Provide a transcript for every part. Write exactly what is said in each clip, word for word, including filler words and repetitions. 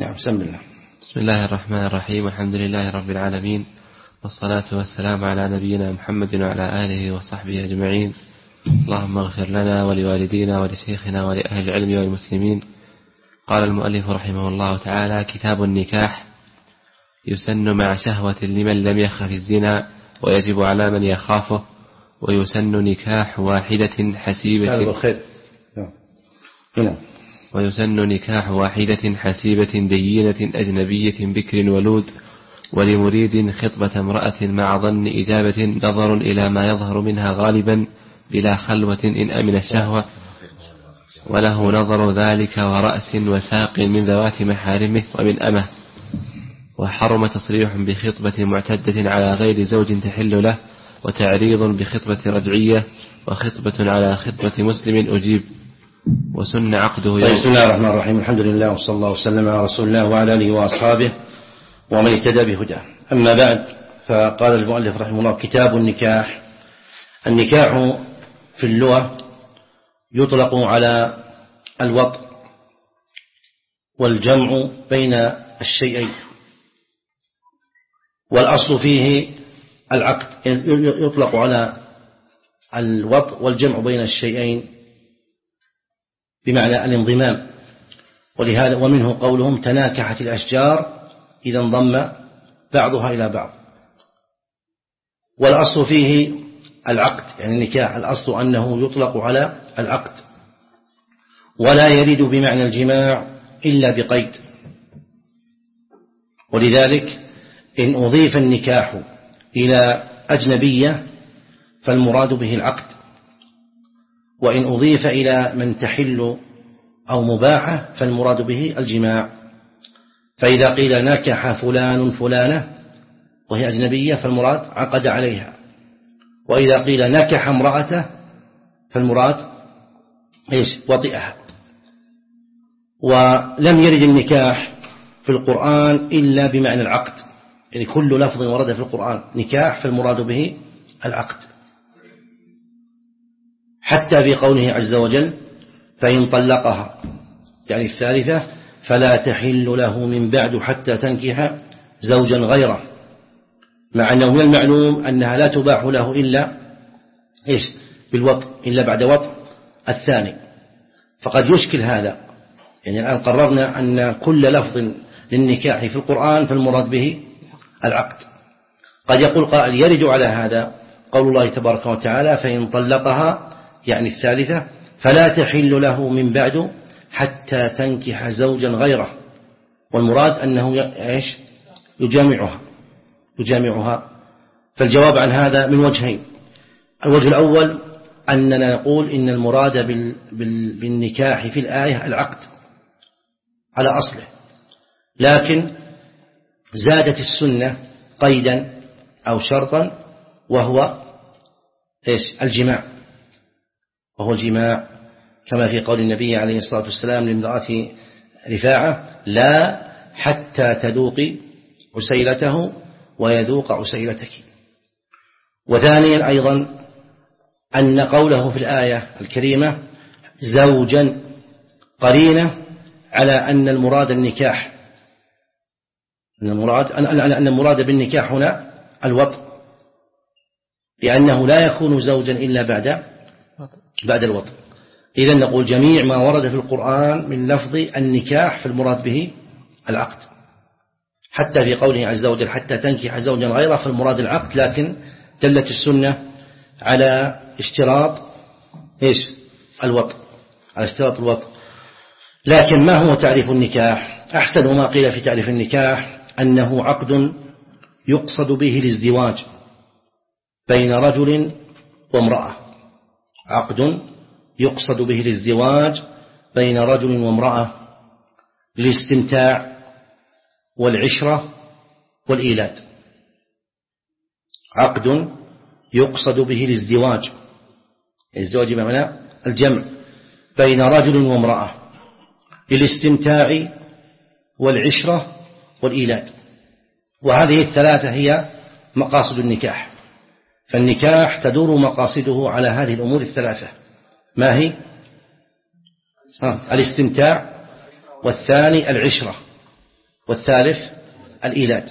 نعم بسم الله. بسم الله الرحمن الرحيم. الحمد لله رب العالمين، والصلاة والسلام على نبينا محمد وعلى آله وصحبه أجمعين. اللهم اغفر لنا ولوالدينا ولشيخنا ولأهل العلم والمسلمين. قال المؤلف رحمه الله تعالى: كتاب النكاح. يسن مع شهوة لمن لم يخف الزنا، ويجب على من يخافه، ويسن نكاح واحدة حسيبة ويسن نكاح واحدة حسيبة دينة أجنبية بكر ولود، ولمريد خطبة امرأة مع ظن إجابة نظر إلى ما يظهر منها غالبا بلا خلوة إن أمن الشهوة، وله نظر ذلك ورأس وساق من ذوات محارمه ومن أمه. وحرم تصريح بخطبة معتدة على غير زوج تحل له، وتعريض بخطبة رجعية، وخطبة على خطبة مسلم أجيب، وسن عقده يوم. بسم الله الرحمن الرحيم. الحمد لله والصلاة الله وسلم على رسول الله وعلى آله وأصحابه ومن اهتدى بهداه. أما بعد، فقال المؤلف رحمه الله: كتاب النكاح. النكاح في اللغة يطلق على الوطء والجمع بين الشيئين، والأصل فيه العقد. يطلق على الوطء والجمع بين الشيئين بمعنى الانضمام، ولهذا ومنه قولهم: تناكحت الأشجار إذا انضم بعضها إلى بعض. والأصل فيه العقد، يعني النكاح الأصل أنه يطلق على العقد، ولا يرد بمعنى الجماع إلا بقيد. ولذلك إن أضيف النكاح إلى أجنبية فالمراد به العقد، وإن أضيف إلى من تحل أو مباحة فالمراد به الجماع. فإذا قيل نكح فلان فلانة وهي أجنبية فالمراد عقد عليها، وإذا قيل نكح امرأته فالمراد إيش؟ وطئها. ولم يرد النكاح في القرآن إلا بمعنى العقد، يعني كل لفظ ورد في القرآن نكاح فالمراد به العقد، حتى في قوله عز وجل: فإن طلقها، يعني الثالثة، فلا تحل له من بعد حتى تنكح زوجا غيره، مع أنه من المعلوم أنها لا تباح له إلا إيش؟ بالوطء، إلا بعد وطء الثاني. فقد يشكل هذا، يعني الآن قررنا أن كل لفظ للنكاح في القرآن فالمراد به العقد. قد يقول قائل: يرد على هذا قول الله تبارك وتعالى: فإن طلقها، يعني الثالثة، فلا تحل له من بعد حتى تنكح زوجا غيره، والمراد أنه إيش؟ يجامعها يجامعها. فالجواب عن هذا من وجهين: الوجه الأول أننا نقول إن المراد بالنكاح في الآية العقد على أصله، لكن زادت السنة قيدا أو شرطا، وهو إيش؟ الجماع، وهو الجماع، كما في قول النبي عليه الصلاة والسلام لامرأة رفاعة: لا حتى تذوقي عسيلته ويذوق عسيلتك. وثانيا أيضا أن قوله في الآية الكريمة زوجا قرينة على أن المراد النكاح، أن المراد أن المراد بالنكاح هنا الوطء، لأنه لا يكون زوجا إلا بعد بعد الوطء. إذن نقول جميع ما ورد في القرآن من لفظ النكاح فالمراد به العقد، حتى في قوله عز وجل: حتى تنكح زوجا غيره، فالمراد العقد، لكن دلت السنة على اشتراط إيش؟ الوطء، على اشتراط الوطء. لكن ما هو تعريف النكاح؟ أحسن ما قيل في تعريف النكاح أنه عقد يقصد به الازدواج بين رجل وامرأة، عقد يقصد به الازدواج بين رجل وامرأة للاستمتاع والعشرة والإيلاد. عقد يقصد به الازدواج، الزواج بمعنى الجمع، بين رجل وامرأة للاستمتاع والعشرة والإيلاد. وهذه الثلاثة هي مقاصد النكاح، فالنكاح تدور مقاصده على هذه الأمور الثلاثة. ما هي؟ الاستمتاع، والثاني العشرة، والثالث الإيلاد.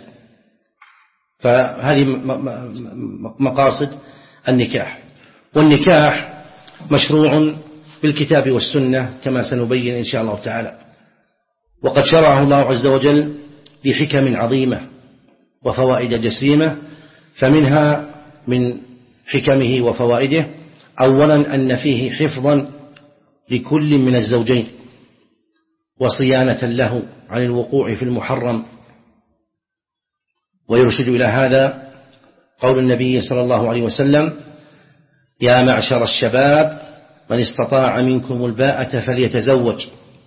فهذه مقاصد النكاح. والنكاح مشروع بالكتاب والسنة كما سنبين إن شاء الله تعالى، وقد شرعه الله عز وجل بحكم عظيمة وفوائد جسيمة. فمنها من حكمه وفوائده أولا أن فيه حفظا لكل من الزوجين وصيانة له عن الوقوع في المحرم. ويرشد إلى هذا قول النبي صلى الله عليه وسلم: يا معشر الشباب من استطاع منكم الباءة فليتزوج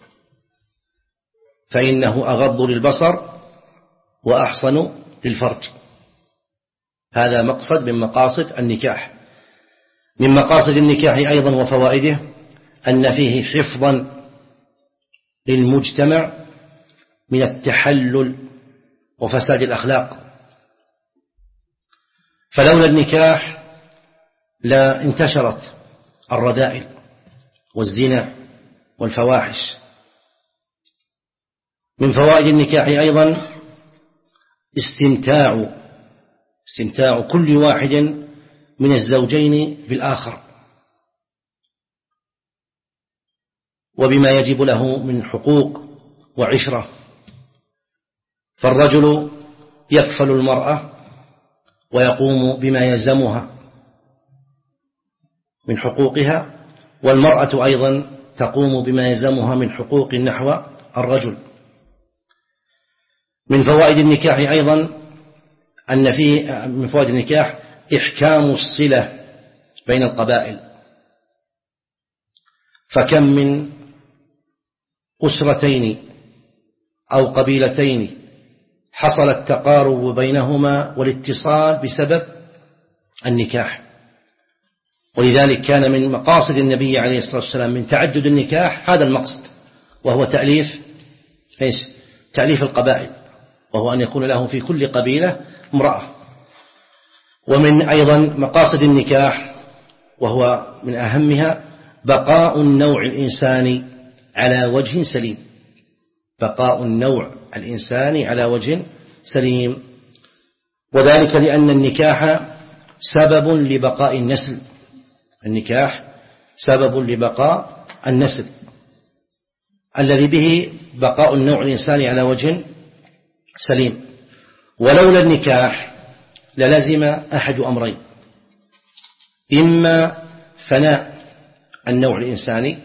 فإنه أغض للبصر وأحصن للفرج. هذا مقصد من مقاصد النكاح. من مقاصد النكاح أيضا وفوائده أن فيه حفظا للمجتمع من التحلل وفساد الأخلاق. فلولا النكاح لا انتشرت الرذائل والزنا والفواحش. من فوائد النكاح أيضا استمتاع استمتاع كل واحد من الزوجين بالآخر وبما يجب له من حقوق وعشرة. فالرجل يكفل المرأة ويقوم بما يلزمها من حقوقها، والمرأة أيضا تقوم بما يلزمها من حقوق نحو الرجل. من فوائد النكاح أيضا أن فيه من فوائد النكاح إحكام الصلة بين القبائل. فكم من أسرتين أو قبيلتين حصل التقارب بينهما والاتصال بسبب النكاح. ولذلك كان من مقاصد النبي عليه الصلاة والسلام من تعدد النكاح هذا المقصد، وهو تأليف إيش؟ تأليف القبائل، وهو أن يكون له في كل قبيلة امرأة. ومن أيضا مقاصد النكاح وهو من أهمها بقاء النوع الإنساني على وجه سليم. بقاء النوع الإنساني على وجه سليم، وذلك لأن النكاح سبب لبقاء النسل. النكاح سبب لبقاء النسل الذي به بقاء النوع الإنساني على وجه سليم. ولولا النكاح للزم أحد أمرين: إما فناء النوع الإنساني،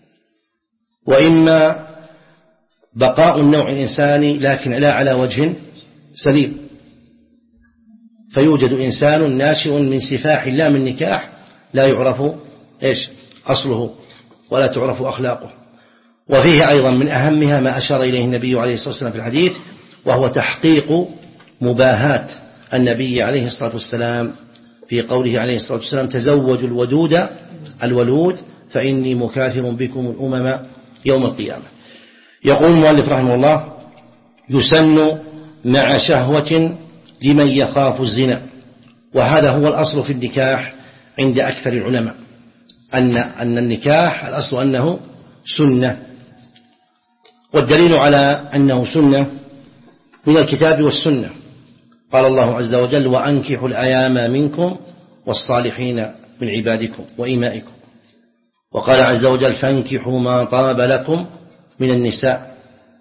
وإما بقاء النوع الإنساني لكن لا على وجه سليم. فيوجد إنسان ناشئ من سفاح لا من نكاح لا يعرف إيش أصله ولا تعرف أخلاقه. وفيه أيضا من أهمها ما أشار إليه النبي عليه الصلاة والسلام في الحديث، وهو تحقيق مباهات النبي عليه الصلاة والسلام في قوله عليه الصلاة والسلام: تزوجوا الودود الولود فإني مكاثر بكم الأمم يوم القيامة. يقول المؤلف رحمه الله: يسن مع شهوة لمن يخاف الزنا. وهذا هو الأصل في النكاح عند أكثر العلماء، أن أن النكاح الأصل أنه سنة. والدليل على أنه سنة من الكتاب والسنة. قال الله عز وجل: وأنكحوا الأيام منكم والصالحين من عبادكم وإمائكم. وقال عز وجل: فانكحوا ما طاب لكم من النساء.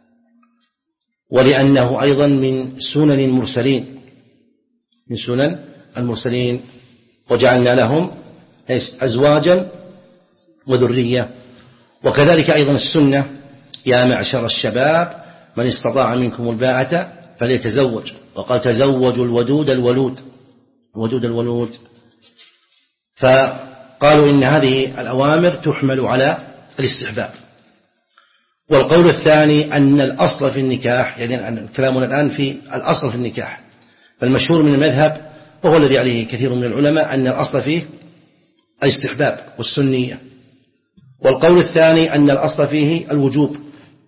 ولأنه أيضا من سنن المرسلين من سنن المرسلين وجعلنا لهم أزواجا وذرية. وكذلك أيضا السنة: يا معشر الشباب من استطاع منكم الباءة فليتزوج. وقال: تزوجوا الودود الولود الودود الولود. فقالوا إن هذه الأوامر تحمل على الاستحباب. والقول الثاني أن الأصل في النكاح، يعني كلامنا الآن في الأصل في النكاح، فالمشهور من المذهب وهو الذي عليه كثير من العلماء أن الأصل فيه الاستحباب والسنية. والقول الثاني أن الأصل فيه الوجوب،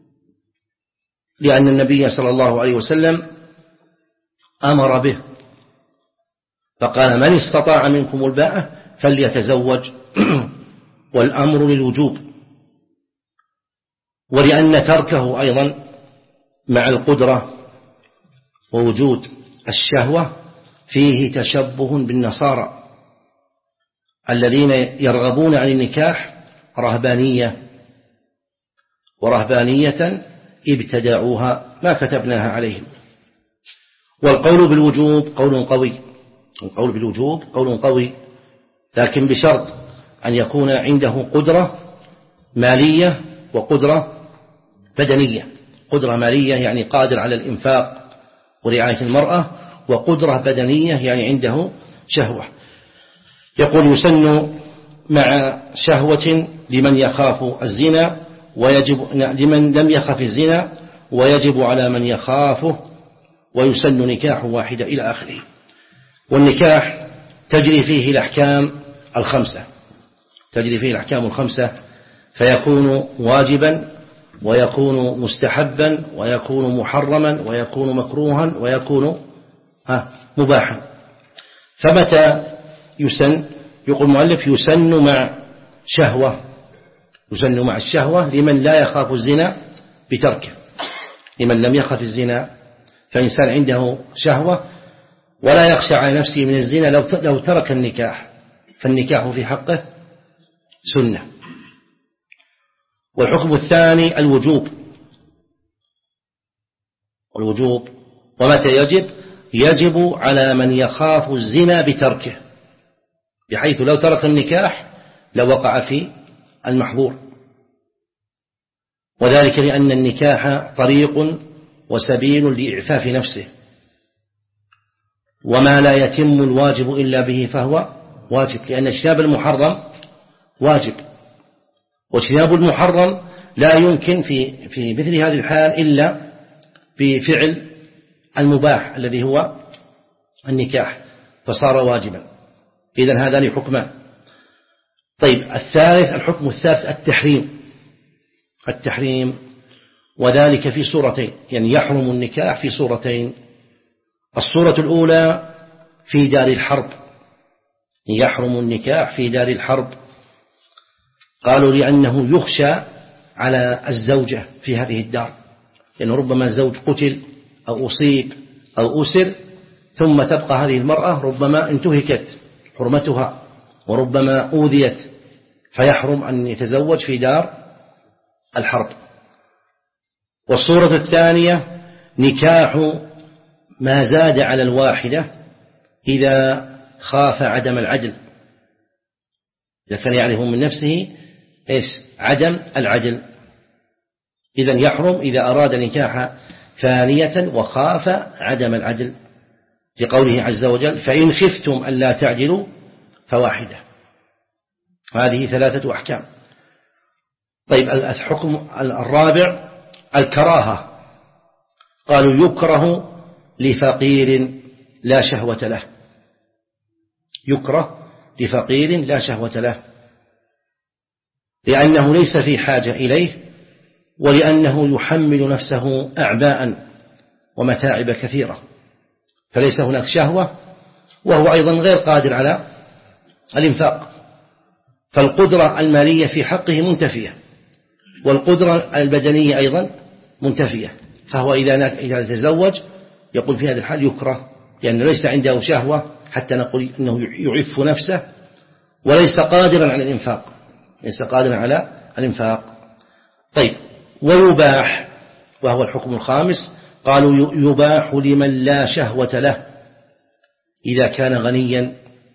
لأن النبي صلى الله عليه وسلم أمر به فقال: من استطاع منكم الباءة فليتزوج. والأمر للوجوب. ولأن تركه أيضا مع القدرة ووجود الشهوة فيه تشبه بالنصارى الذين يرغبون عن النكاح رهبانية، ورهبانية ابتدعوها ما كتبناها عليهم. والقول بالوجوب قول قوي، القول بالوجوب قول قوي، لكن بشرط أن يكون عنده قدرة مالية وقدرة بدنية. قدرة مالية يعني قادر على الإنفاق ورعاية المرأة، وقدرة بدنية يعني عنده شهوة. يقول يسن مع شهوة لمن يخاف الزنا ويجب لمن لم يخف الزنا ويجب على من يخافه، ويسن نكاح واحدة إلى آخره. والنكاح تجري فيه الأحكام الخمسة، تجري فيه الأحكام الخمسة، فيكون واجبا ويكون مستحبا ويكون محرما ويكون مكروها ويكون ها مباحا. فمتى يسن؟ يقول المؤلف يسن مع شهوة، يسن مع الشهوة لمن لا يخاف الزنا بتركه. لمن لم يخف الزنا، فإنسان عنده شهوة ولا يخشى على نفسه من الزنا لو ترك النكاح، فالنكاح في حقه سنة. والحكم الثاني الوجوب، الوجوب ومتى يجب؟ يجب على من يخاف الزنا بتركه، بحيث لو ترك النكاح لوقع في المحظور، وذلك لأن النكاح طريق وسبيل لإعفاف نفسه، وما لا يتم الواجب إلا به فهو واجب، لأن اجتناب المحرم واجب، واجتناب المحرم لا يمكن في في مثل هذه الحال إلا بفعل المباح الذي هو النكاح، فصار واجبا. إذن هذان حكمان. طيب الثالث، الحكم الثالث التحريم، التحريم وذلك في صورتين، يعني يحرم النكاح في صورتين. الصورة الأولى في دار الحرب، يحرم النكاح في دار الحرب، قالوا لأنه يخشى على الزوجة في هذه الدار، لأنه ربما الزوج قتل أو أصيب أو أسر، ثم تبقى هذه المرأة ربما انتهكت حرمتها وربما أوذيت، فيحرم أن يتزوج في دار الحرب. والصورة الثانية نكاح ما زاد على الواحدة إذا خاف عدم العدل، إذا كان يعرف من نفسه إيش عدم العدل، إذن يحرم إذا أراد نكاح ثانية وخاف عدم العدل، لقوله عز وجل فإن خفتم ألا تعدلوا فواحدة. هذه ثلاثة أحكام. طيب الحكم الرابع الكراهة، قالوا يكره لفقير لا شهوة له، يكره لفقير لا شهوة له، لأنه ليس في حاجة إليه، ولأنه يحمل نفسه أعباء ومتاعب كثيرة، فليس هناك شهوة، وهو أيضا غير قادر على الإنفاق، فالقدرة المالية في حقه منتفية، والقدرة البدنية أيضا منتفية، فهو إذا تزوج يقول في هذا الحال يكره، لأنه ليس عنده شهوة حتى نقول أنه يعف نفسه، وليس قادرا على الإنفاق، ليس قادرا على الإنفاق. طيب ويباح، وهو الحكم الخامس، قالوا يباح لمن لا شهوة له إذا كان غنيا،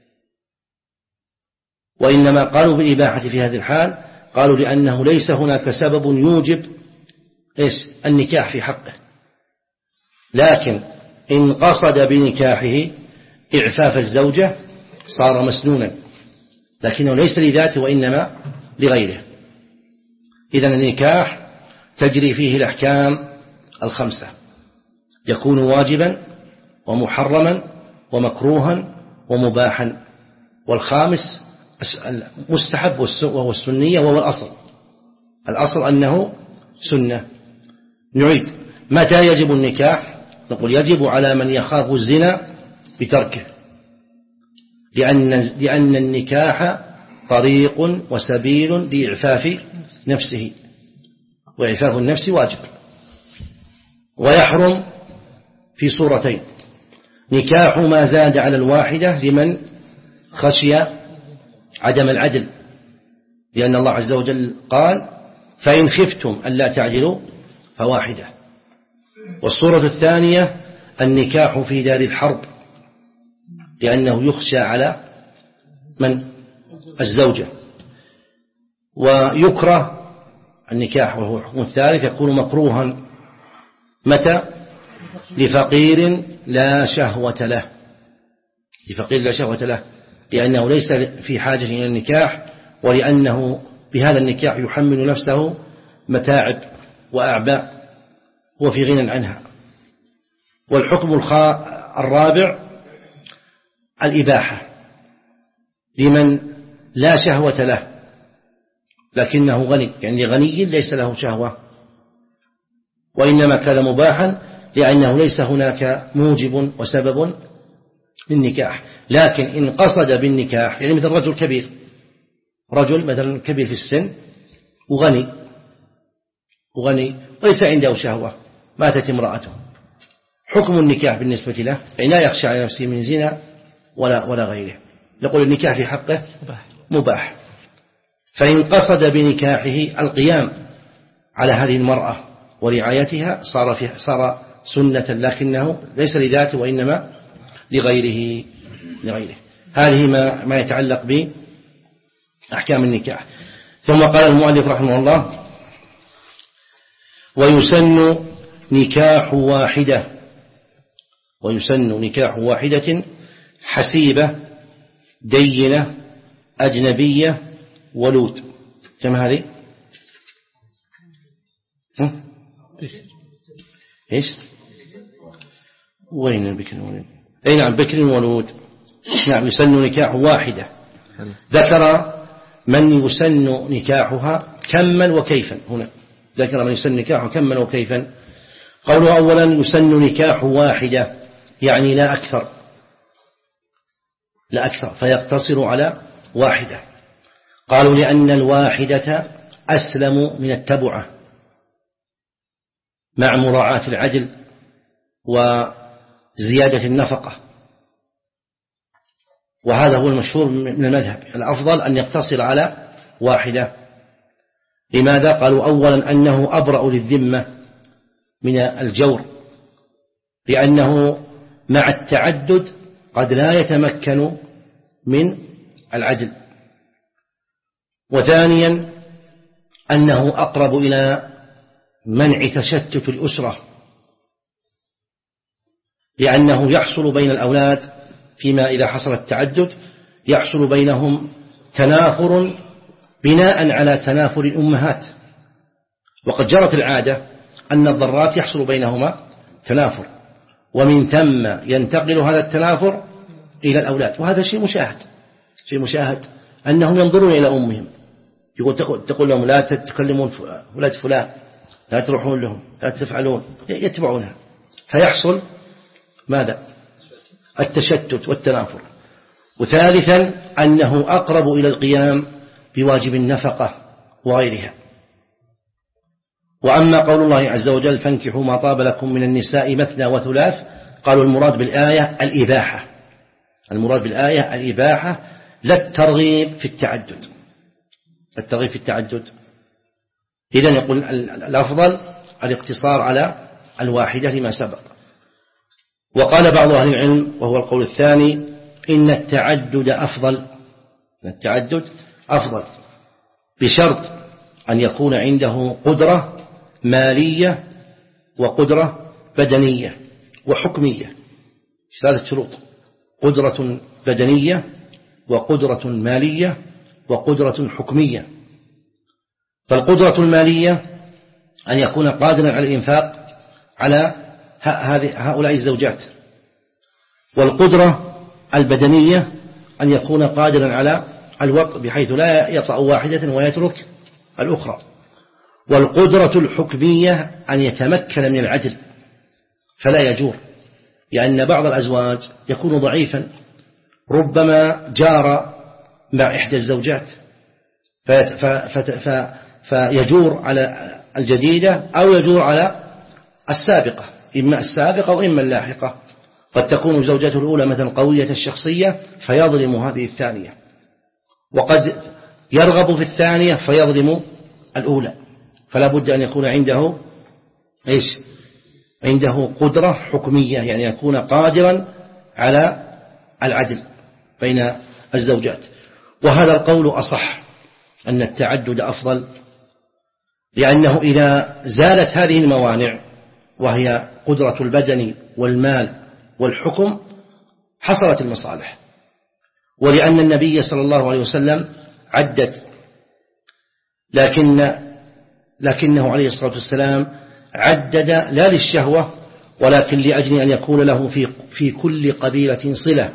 وإنما قالوا بالإباحة في هذه الحال قالوا لأنه ليس هناك سبب يوجب إيش النكاح في حقه، لكن إن قصد بنكاحه إعفاف الزوجة صار مسنونا، لكنه ليس لذاته وإنما لغيره. إذن النكاح تجري فيه الأحكام الخمسة، يكون واجبا ومحرما ومكروها ومباحا، والخامس مستحب وهو السنية وهو الأصل، الأصل أنه سنة. نعيد، متى يجب النكاح؟ نقول يجب على من يخاف الزنا بتركه، لأن, لأن النكاح طريق وسبيل لإعفاف نفسه، وإعفاف النفس واجب. ويحرم في صورتين: نكاح ما زاد على الواحدة لمن خشي عدم العدل، لأن الله عز وجل قال: فإن خفتم ألا تعدلوا فواحدة. والصورة الثانية النكاح في دار الحرب، لأنه يخشى على من الزوجة. ويكره النكاح وهو الحكم الثالث يكون مكروها متى؟ لفقير لا شهوة له، لفقير لا شهوة له، لأنه ليس في حاجة إلى النكاح، ولأنه بهذا النكاح يحمل نفسه متاعب وأعباء هو في غنى عنها. والحكم الرابع الإباحة لمن لا شهوة له لكنه غني، يعني غني ليس له شهوة، وإنما كان مباحا لأنه ليس هناك موجب وسبب للنكاح. لكن إن قصد بالنكاح، يعني مثل رجل كبير، رجل مثلا كبير في السن وغني وغني وليس عنده شهوة، ماتت امرأته، حكم النكاح بالنسبة له يعني لا يخشى على نفسه من زنا ولا ولا غيره، نقول النكاح في حقه مباح. فإن قصد بنكاحه القيام على هذه المرأة ورعايتها صار في صار سنة، لكنه ليس لذاته وإنما لغيره لغيره. هذه ما ما يتعلق بأحكام النكاح. ثم قال المؤلف رحمه الله: ويسن نكاح واحدة ويسن نكاح واحدة حسيبة دينة أجنبية ولود. كم هذه؟ إيش؟ وين البكر ولود؟ أي نعم، بكر ولود. نعم، يسن نكاح واحدة. ذكر من يسن نكاحها كما وكيفا. هنا ذكر من يسن نكاحها كما وكيفا. قوله أولا يسن نكاح واحدة، يعني لا أكثر لا أكثر فيقتصر على واحدة. قالوا لأن الواحدة أسلم من التبعة مع مراعاة العدل وزيادة النفقة، وهذا هو المشهور من المذهب. الأفضل أن يقتصر على واحدة. لماذا؟ قالوا أولا أنه أبرأ للذمة من الجور، لأنه مع التعدد قد لا يتمكن من العدل. وثانيا أنه أقرب إلى منع تشتت الأسرة، لأنه يحصل بين الأولاد فيما إذا حصل التعدد يحصل بينهم تنافر بناء على تنافر الأمهات، وقد جرت العادة أن الضرات يحصل بينهما تنافر، ومن ثم ينتقل هذا التنافر إلى الأولاد. وهذا شيء مشاهد شيء مشاهد أنهم ينظرون إلى أمهم، يقول تقول لهم لا تتكلمون ولاد فلان، لا تروحون لهم، لا تفعلون، يتبعونها، فيحصل ماذا؟ التشتت والتنافر. وثالثا أنه أقرب إلى القيام بواجب النفقة وغيرها. وأما قول الله عز وجل فانكحوا ما طاب لكم من النساء مثنى وثلاث، قالوا المراد بالآية الإباحة، المراد بالآية الإباحة لا الترغيب في التعدد، الترغيب في التعدد. إذن يقول الأفضل الاقتصار على الواحدة لما سبق. وقال بعض أهل العلم وهو القول الثاني إن التعدد أفضل، التعدد أفضل بشرط أن يكون عنده قدرة مالية وقدرة بدنية وحكمية، ثلاثة شروط: قدرة بدنية وقدرة مالية وقدرة حكمية. فالقدرة المالية أن يكون قادرا على الإنفاق على هؤلاء الزوجات، والقدرة البدنية أن يكون قادرا على الوقت بحيث لا يطأ واحدة ويترك الأخرى، والقدرة الحكمية أن يتمكن من العدل فلا يجور، لأن بعض الأزواج يكون ضعيفا ربما جار مع إحدى الزوجات فيجور على الجديدة أو يجور على السابقة، إما السابقة وإما اللاحقة. قد تكون زوجته الأولى مثلا قوية الشخصية فيظلم هذه الثانية، وقد يرغب في الثانية فيظلم الأولى، فلا بد أن يكون عنده إيش؟ عنده قدرة حكمية، يعني يكون قادرا على العدل بين الزوجات. وهذا القول أصح، أن التعدد أفضل، لأنه إذا زالت هذه الموانع وهي قدرة البدن والمال والحكم حصلت المصالح. ولأن النبي صلى الله عليه وسلم عدد، لكن لكنه عليه الصلاة والسلام عدد لا للشهوة، ولكن لأجل أن يكون له في في كل قبيلة صلة،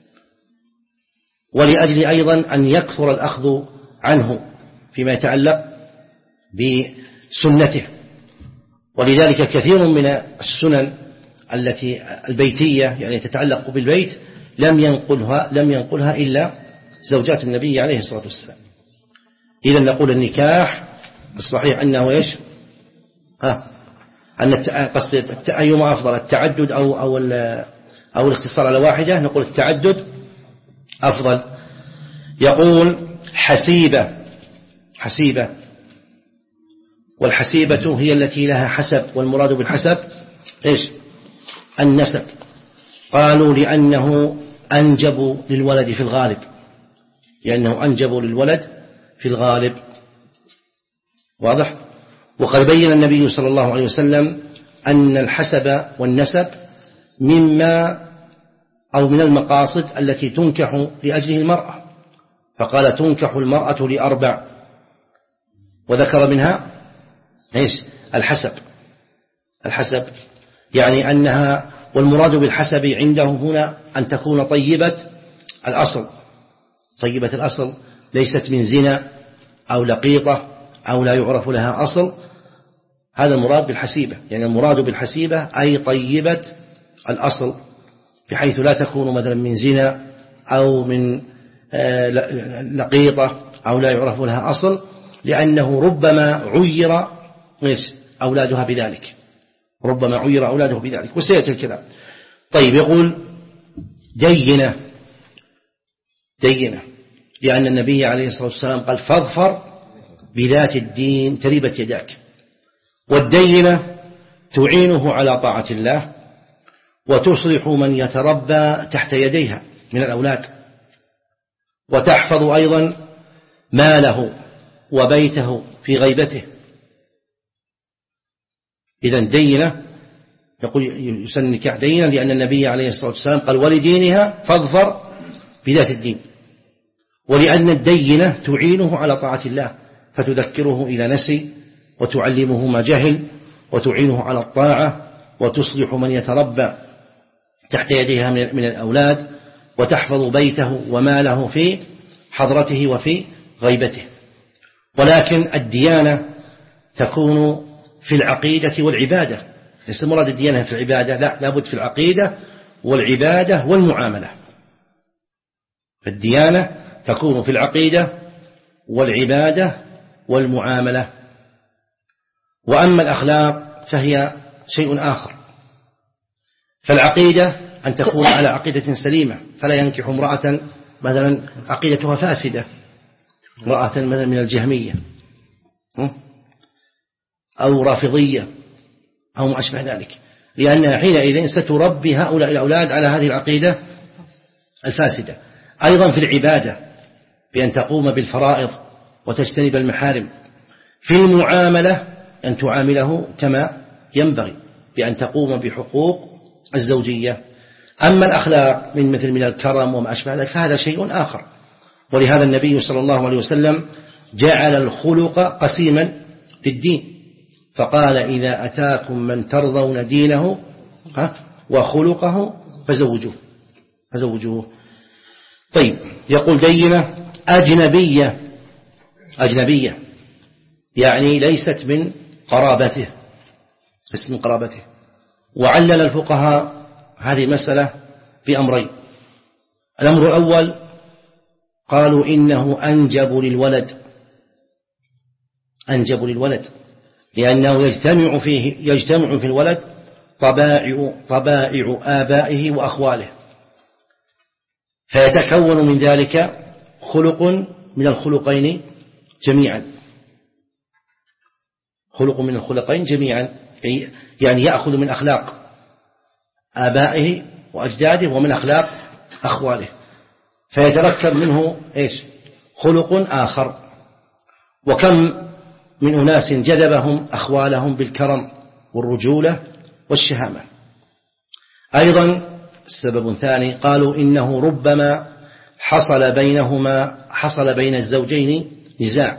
ولأجل أيضا أن يكثر الأخذ عنه فيما يتعلق بسنته. ولذلك كثير من السنن التي البيتية يعني تتعلق بالبيت لم ينقلها لم ينقلها إلا زوجات النبي عليه الصلاة والسلام. إذا نقول النكاح الصحيح أنه إيش؟ ها أن قصد أيما أفضل، التعدد أو أو أو الاختصار على واحدة؟ نقول التعدد أفضل. يقول حسيبة، حسيبة، والحسيبة هي التي لها حسب، والمراد بالحسب إيش؟ النسب. قالوا لأنه أنجب للولد في الغالب، لأنه أنجب للولد في الغالب. واضح؟ وقد بين النبي صلى الله عليه وسلم أن الحسب والنسب مما أو من المقاصد التي تنكح لأجله المرأة، فقال تنكح المرأة لأربع، وذكر منها إيش؟ الحسب. الحسب يعني أنها، والمراد بالحسب عنده هنا أن تكون طيبة الأصل، طيبة الأصل، ليست من زنا أو لقيطة أو لا يعرف لها أصل. هذا المراد بالحسيبة، يعني المراد بالحسيبة أي طيبة الأصل، بحيث لا تكون مثلا من زنا أو من لقيطة أو لا يعرف لها أصل، لأنه ربما عير أولادها بذلك، ربما عير أولاده بذلك، وسيأتي الكلام. طيب يقول دينة، دينة لأن النبي عليه الصلاة والسلام قال فاظفر بذات الدين تربت يداك. والدينة تعينه على طاعة الله، وتصلح من يتربى تحت يديها من الأولاد، وتحفظ أيضا ماله وبيته في غيبته. إذن دينة، يقول يسن النكاح دينة لأن النبي عليه الصلاة والسلام قال ولدينها فاظفر بذات الدين، ولأن الدينة تعينه على طاعة الله، فتذكره إذا نسي، وتعلمه ما جهل، وتعينه على الطاعة، وتصلح من يتربى تحت يديها من الأولاد، وتحفظ بيته وماله في حضرته وفي غيبته. ولكن الديانة تكون في العقيدة والعبادة، ليس مراد الديانة في العبادة، لا، لابد في العقيدة والعبادة والمعاملة. الديانة تكون في العقيدة والعبادة والمعاملة. وأما الأخلاق فهي شيء آخر. فالعقيدة أن تكون على عقيدة سليمة، فلا ينكح امرأة مثلا عقيدتها فاسدة، امرأة مثلا من الجهمية أو رافضية أو ما أشبه ذلك، لأنها حينئذ ستربي هؤلاء الأولاد على هذه العقيدة الفاسدة. أيضا في العبادة بأن تقوم بالفرائض وتجتنب المحارم. في المعاملة أن تعامله كما ينبغي بأن تقوم بحقوق الزوجية. أما الأخلاق من مثل من الكرم وما أشبه ذلك فهذا شيء آخر. ولهذا النبي صلى الله عليه وسلم جعل الخلق قسيما للدين، فقال إذا أتاكم من ترضون دينه وخلقه فزوجوه فزوجوه. طيب يقول دينة أجنبية، أجنبية يعني ليست من قرابته، ليست من قرابته. وعلل الفقهاء هذه المسألة بأمرين. الأمر الأول قالوا إنه أنجب للولد، أنجب للولد، لأنه يجتمع فيه يجتمع في الولد طبائع, طبائع آبائه وأخواله، فيتكون من ذلك خلق من الخلقين جميعا، خلق من الخلقين جميعا، يعني يأخذ من أخلاق آبائه وأجداده ومن أخلاق أخواله، فيتركب منه إيش؟ خلق آخر. وكم من أناس جذبهم أخوالهم بالكرم والرجولة والشهامة. أيضا السبب الثاني قالوا إنه ربما حصل بينهما حصل بين الزوجين نزاع،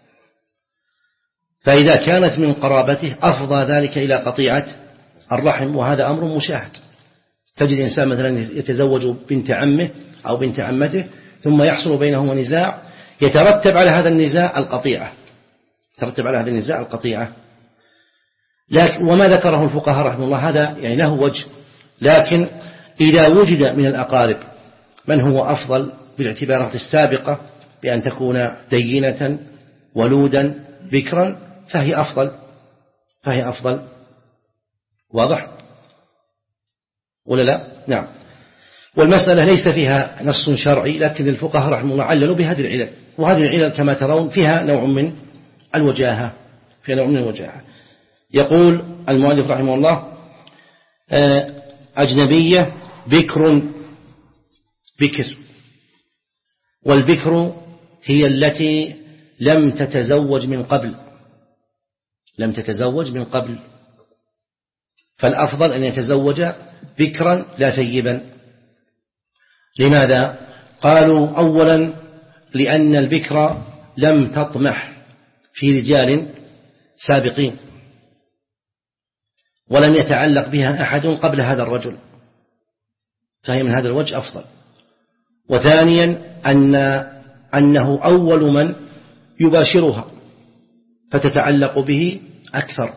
فإذا كانت من قرابته أفضى ذلك إلى قطيعة الرحم، وهذا أمر مشاهد. تجد إنسان مثلا يتزوج بنت عمه أو بنت عمته ثم يحصل بينهما نزاع، يترتب على هذا النزاع القطيعة، يترتب على هذا النزاع القطيعة. لكن وما ذكره الفقهاء رحمه الله هذا يعني له وجه، لكن إذا وجد من الأقارب من هو أفضل بالاعتبارات السابقة بأن تكون دينة ولودا بكرا فهي أفضل، فهي أفضل. واضح ولا لا؟ نعم. والمسألة ليس فيها نص شرعي، لكن الفقهاء رحمه الله عللوا بهذه العلل، وهذه العلل كما ترون فيها نوع من الوجاهة، فيها نوع من الوجاهة. يقول المؤلف رحمه الله أجنبية بكر، بكر، والبكر هي التي لم تتزوج من قبل، لم تتزوج من قبل، فالأفضل أن يتزوج بكرا لا ثيبا. لماذا؟ قالوا أولا لأن البكر لم تطمح في رجال سابقين، ولم يتعلق بها أحد قبل هذا الرجل، فهي من هذا الوجه أفضل. وثانيا أن أنه أول من يباشرها فتتعلق به أكثر،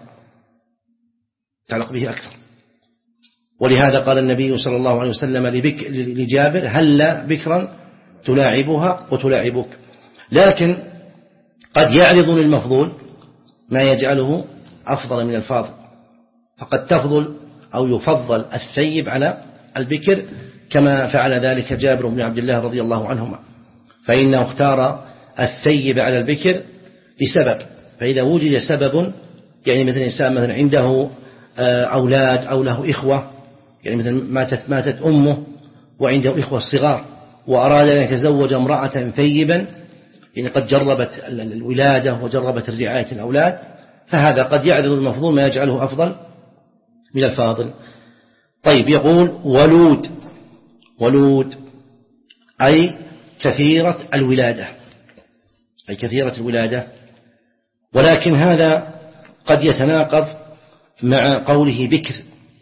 تتعلق به أكثر. ولهذا قال النبي صلى الله عليه وسلم لجابر هل بكرا تلاعبها وتلاعبك. لكن قد يعرض للمفضول ما يجعله أفضل من الفاضل، فقد تفضل أو يفضل الثيب على البكر كما فعل ذلك جابر بن عبد الله رضي الله عنهما، فإنه اختار الثيب على البكر لسبب. فإذا وجد سبب، يعني مثل إنسان مثلا عنده أولاد أو له إخوة، يعني مثلا ماتت, ماتت أمه وعنده إخوة صغار وأراد أن يتزوج امرأة ثيبا، يعني قد جربت الولادة وجربت رعاية الأولاد، فهذا قد يعرض المفضول ما يجعله أفضل من الفاضل. طيب يقول ولود، ولود أي كثيرة الولادة، أي كثيرة الولادة. ولكن هذا قد يتناقض مع قوله بكر،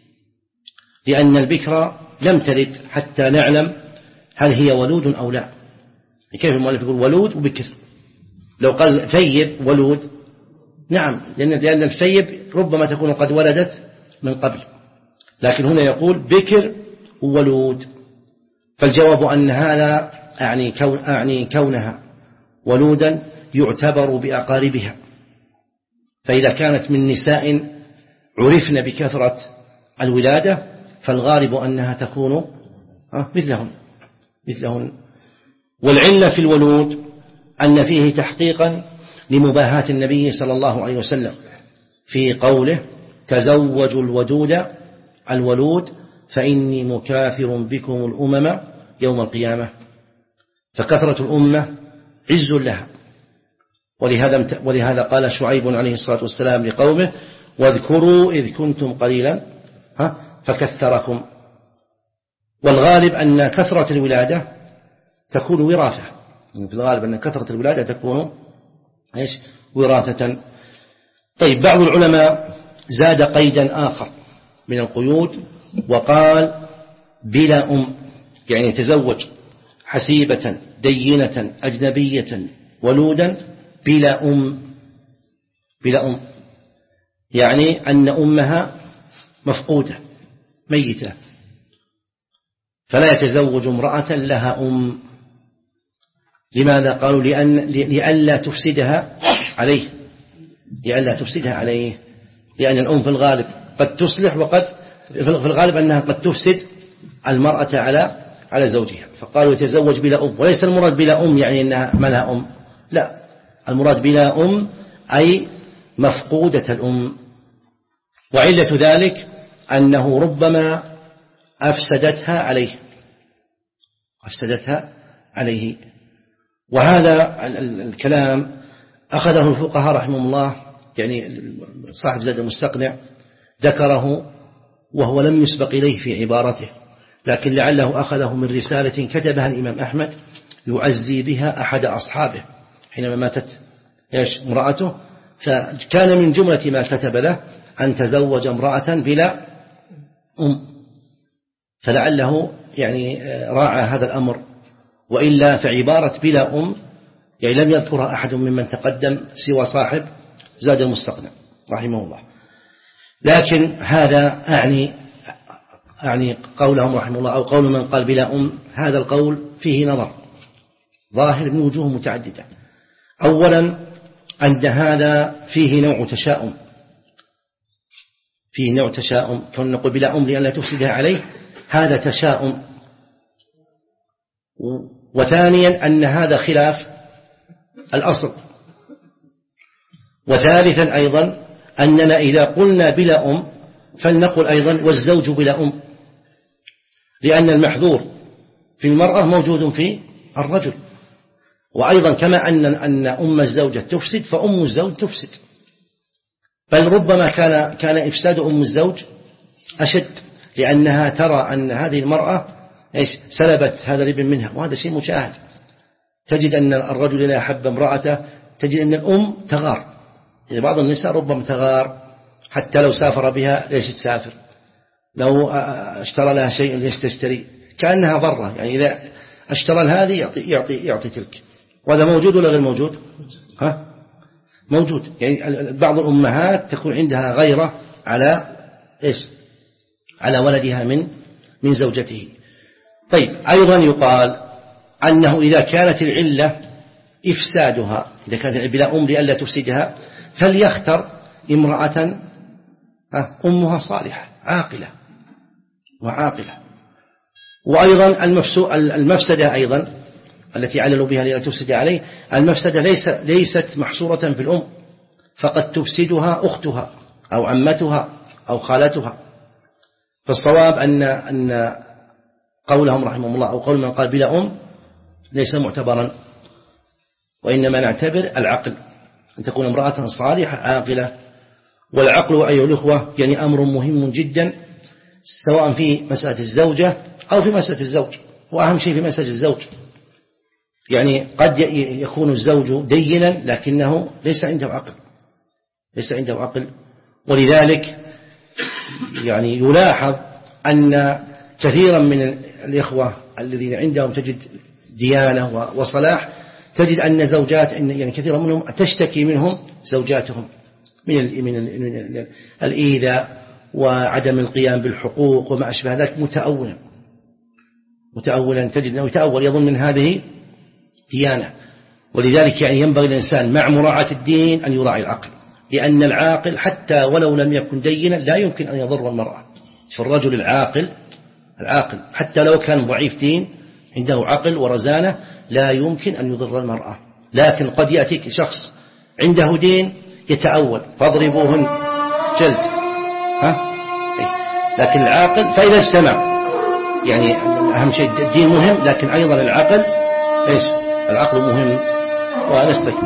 لأن البكر لم تلد حتى نعلم هل هي ولود أو لا. كيف المؤلف يقول ولود وبكر؟ لو قال ثيب ولود نعم، لأن الثيب ربما تكون قد ولدت من قبل، لكن هنا يقول بكر وولود، فالجواب أن هذا أعني, كون أعني كونها ولودا يعتبر بأقاربها، فإذا كانت من نساء عرفن بكثرة الولادة فالغالب أنها تكون مثلهن مثلهن. والعلة في الولود أن فيه تحقيقا لمباهاة النبي صلى الله عليه وسلم في قوله تزوجوا الودود الولود فإني مكاثر بكم الأمم يوم القيامة، فكثرة الأمة عز لها. ولهذا, ولهذا قال شعيب عليه الصلاة والسلام لقومه واذكروا إذ كنتم قليلا فكثركم. والغالب أن كثرة الولادة تكون وراثة، في الغالب أن كثرة الولادة تكون إيش؟ وراثة. طيب بعض العلماء زاد قيدا آخر من القيود وقال بلا أم، يعني يتزوج حسيبة دينة أجنبية ولودا بلا أم، بلا أم، يعني أن أمها مفقودة ميتة، فلا يتزوج امرأة لها أم. لماذا؟ قالوا لأن لئلا تفسدها عليه، لئلا تفسدها عليه، لأن الأم في الغالب قد تصلح وقد في الغالب أنها قد تفسد المرأة على على زوجها، فقالوا يتزوج بلا أم، وليس المراد بلا أم يعني أنها ما لها أم، لا، المراد بلا أم أي مفقودة الأم. وعلة ذلك أنه ربما أفسدتها عليه أفسدتها عليه وهذا الكلام أخذه الفقهاء رحمهم الله، يعني صاحب زاد المستقنع ذكره وهو لم يسبق إليه في عبارته، لكن لعله أخذه من رسالة كتبها الإمام أحمد يعزي بها أحد أصحابه حينما ماتت إيش امرأته، فكان من جملة ما كتب له أن تزوج امرأة بلا أم، فلعله يعني راعى هذا الأمر، وإلا فعبارة بلا أم يعني لم يذكرها أحد ممن تقدم سوى صاحب زاد المستقنع رحمه الله. لكن هذا أعني أعني قولهم رحمه الله أو قول من قال بلا أم، هذا القول فيه نظر ظاهر من وجوه متعددة. أولا أن هذا فيه نوع تشاؤم، فيه نوع تشاؤم، كون نقول بلا أم لأن لا تفسدها عليه، هذا تشاؤم. وثانيا أن هذا خلاف الأصل. وثالثا أيضا أننا إذا قلنا بلا أم فلنقل أيضا والزوج بلا أم، لأن المحظور في المرأة موجود في الرجل، وأيضا كما أن أن أم الزوجة تفسد فأم الزوج تفسد، بل ربما كان كان إفساد أم الزوج أشد، لأنها ترى أن هذه المرأة إيش سلبت هذا الابن منها، وهذا شيء مشاهد. تجد أن الرجل إذا أحب امرأته تجد أن الأم تغار، يعني بعض النساء ربما تغار حتى لو سافر بها ليش تسافر، لو اشترى لها شيء ليش تشتري، كأنها ضرة، يعني إذا اشترى هذه يعطي, يعطي, يعطي تلك. وهذا موجود ولا غير موجود؟ ها؟ موجود. يعني بعض الأمهات تكون عندها غيرة على إيش؟ على ولدها من من زوجته. طيب أيضا يقال أنه إذا كانت العلة إفسادها، إذا كانت العلة بلا أم لئلا تفسدها، فليختر امرأة أمها صالحة عاقلة وعاقلة. وأيضا المفسدة أيضا التي عللوا بها لئلا تفسد عليه، المفسدة ليس ليست محصورة في الأم، فقد تفسدها أختها أو عمتها أو خالتها. فالصواب أن أن قولهم رحمه الله أو قول من قال بلا أم ليس معتبرا، وإنما نعتبر العقل، أن تكون امرأة صالحة عاقلة. والعقل أيها الأخوة يعني أمر مهم جدا، سواء في مسألة الزوجة أو في مسألة الزوج، وأهم شيء في مسألة الزوج. يعني قد يكون الزوج دينا لكنه ليس عنده عقل، ليس عنده عقل. ولذلك يعني يلاحظ أن كثيرا من الإخوة الذين عندهم تجد ديانة وصلاح، تجد أن زوجات يعني كثيرا منهم تشتكي منهم زوجاتهم من من من الإيذاء وعدم القيام بالحقوق وما أشبه ذلك، متأولا متأولا تجد أنه يتأول يظن من هذه ديانة. ولذلك يعني ينبغي الإنسان مع مراعاة الدين أن يراعي العقل، لأن العاقل حتى ولو لم يكن دينا لا يمكن أن يضر المرأة. فالرجل العاقل العاقل حتى لو كان ضعيف دين عنده عقل ورزانة لا يمكن أن يضر المرأة. لكن قد يأتيك شخص عنده دين يتأول فاضربوهن جلد، ها؟ لكن العاقل فإذا اجتمع، يعني أهم شيء الدين مهم لكن أيضا العقل إيش؟ العقل مهم. ونستكمل.